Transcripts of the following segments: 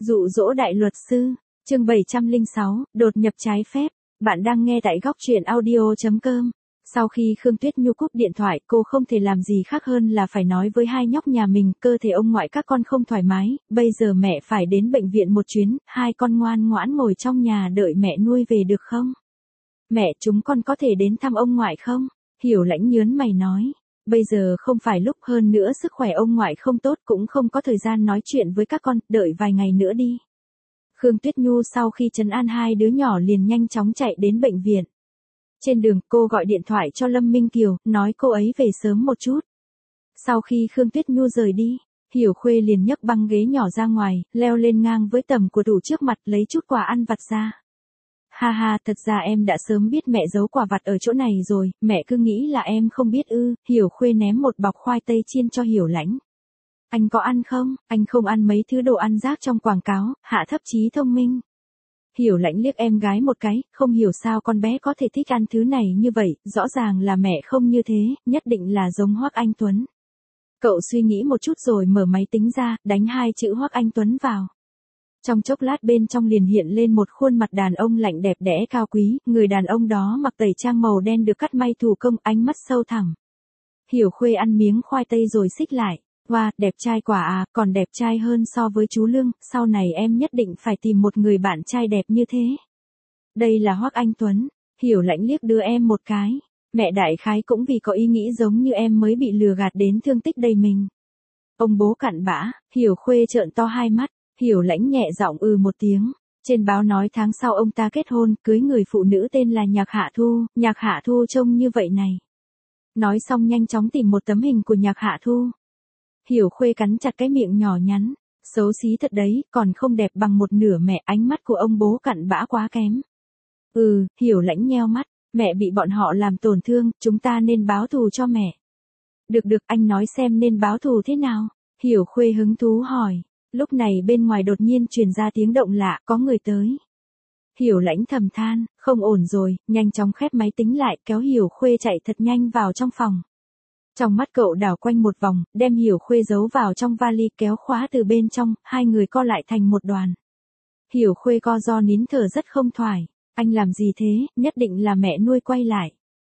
Dụ dỗ đại luật sư, chương 706, đột nhập trái phép. Bạn đang nghe tại góc truyện audio.com. Sau khi Khương Tuyết Nhu cúp điện thoại, cô không thể làm gì khác hơn là phải nói với hai nhóc nhà mình, cơ thể ông ngoại các con không thoải mái, bây giờ mẹ phải đến bệnh viện một chuyến, hai con ngoan ngoãn ngồi trong nhà đợi mẹ nuôi về được không? Mẹ, chúng con có thể đến thăm ông ngoại không? Hiểu Lãnh nhớn mày nói. Bây giờ không phải lúc, hơn nữa sức khỏe ông ngoại không tốt, cũng không có thời gian nói chuyện với các con, đợi vài ngày nữa đi. Khương Tuyết Nhu sau khi trấn an hai đứa nhỏ liền nhanh chóng chạy đến bệnh viện. Trên đường, cô gọi điện thoại cho Lâm Minh Kiều, nói cô ấy về sớm một chút. Sau khi Khương Tuyết Nhu rời đi, Hiểu Khuê liền nhấc băng ghế nhỏ ra ngoài, leo lên ngang với tầm của tủ trước mặt, lấy chút quà ăn vặt ra. Ha ha, thật ra em đã sớm biết mẹ giấu quà vặt ở chỗ này rồi, mẹ cứ nghĩ là em không biết ư. Hiểu Khuê ném một bọc khoai tây chiên cho Hiểu Lãnh. Anh có ăn không? Anh không ăn mấy thứ đồ ăn rác trong quảng cáo, hạ thấp trí thông minh. Hiểu Lãnh liếc em gái một cái, không hiểu sao con bé có thể thích ăn thứ này như vậy, rõ ràng là mẹ không như thế, nhất định là giống Hoắc Anh Tuấn. Cậu suy nghĩ một chút rồi mở máy tính ra, đánh hai chữ Hoắc Anh Tuấn vào. Trong chốc lát bên trong liền hiện lên một khuôn mặt đàn ông lạnh đẹp đẽ cao quý, người đàn ông đó mặc tẩy trang màu đen được cắt may thủ công, ánh mắt sâu thẳm. Hiểu Khuê ăn miếng khoai tây rồi xích lại. Wow, đẹp trai quả à, còn đẹp trai hơn so với chú Lương, sau này em nhất định phải tìm một người bạn trai đẹp như thế. Đây là Hoắc Anh Tuấn. Hiểu Lãnh liếc đưa em một cái. Mẹ đại khái cũng vì có ý nghĩ giống như em mới bị lừa gạt đến thương tích đầy mình. Ông bố cặn bã. Hiểu Khuê trợn to hai mắt. Hiểu Lãnh nhẹ giọng một tiếng. Trên báo nói tháng sau ông ta kết hôn, cưới người phụ nữ tên là Nhạc Hạ Thu trông như vậy này. Nói xong nhanh chóng tìm một tấm hình của Nhạc Hạ Thu. Hiểu Khuê cắn chặt cái miệng nhỏ nhắn. Xấu xí thật đấy, còn không đẹp bằng một nửa mẹ, ánh mắt của ông bố cặn bã quá kém. Hiểu Lãnh nheo mắt, mẹ bị bọn họ làm tổn thương, chúng ta nên báo thù cho mẹ. Được, anh nói xem nên báo thù thế nào? Hiểu Khuê hứng thú hỏi. Lúc này bên ngoài đột nhiên truyền ra tiếng động lạ, có người tới. Hiểu Lãnh thầm than, không ổn rồi, nhanh chóng khép máy tính lại, kéo Hiểu Khuê chạy thật nhanh vào trong phòng. Trong mắt cậu đảo quanh một vòng, đem Hiểu Khuê giấu vào trong vali, kéo khóa từ bên trong, hai người co lại thành một đoàn. Hiểu Khuê co ro nín thở rất không thoải. Anh làm gì thế, nhất định là mẹ nuôi quay lại.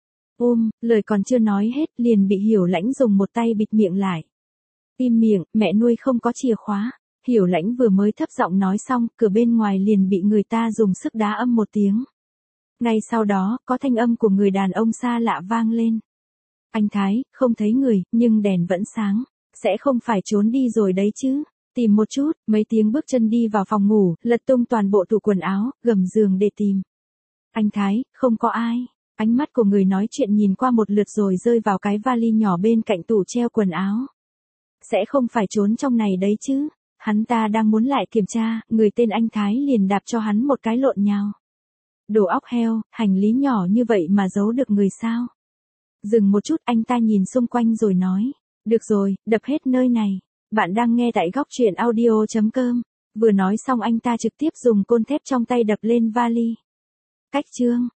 Lời còn chưa nói hết, liền bị Hiểu Lãnh dùng một tay bịt miệng lại. Im miệng, mẹ nuôi không có chìa khóa. Hiểu Lãnh vừa mới thấp giọng nói xong, cửa bên ngoài liền bị người ta dùng sức đá âm một tiếng. Ngay sau đó, có thanh âm của người đàn ông xa lạ vang lên. Anh Thái, không thấy người, nhưng đèn vẫn sáng. Sẽ không phải trốn đi rồi đấy chứ. Tìm một chút, mấy tiếng bước chân đi vào phòng ngủ, lật tung toàn bộ tủ quần áo, gầm giường để tìm. Anh Thái, không có ai. Ánh mắt của người nói chuyện nhìn qua một lượt rồi rơi vào cái vali nhỏ bên cạnh tủ treo quần áo. Sẽ không phải trốn trong này đấy chứ. Hắn ta đang muốn lại kiểm tra, người tên anh Thái liền đạp cho hắn một cái lộn nhào. Đồ óc heo, hành lý nhỏ như vậy mà giấu được người sao? Dừng một chút, anh ta nhìn xung quanh rồi nói. Được rồi, đập hết nơi này. Bạn đang nghe tại góc truyện audio.com. Vừa nói xong anh ta trực tiếp dùng côn thép trong tay đập lên vali. Cách chương.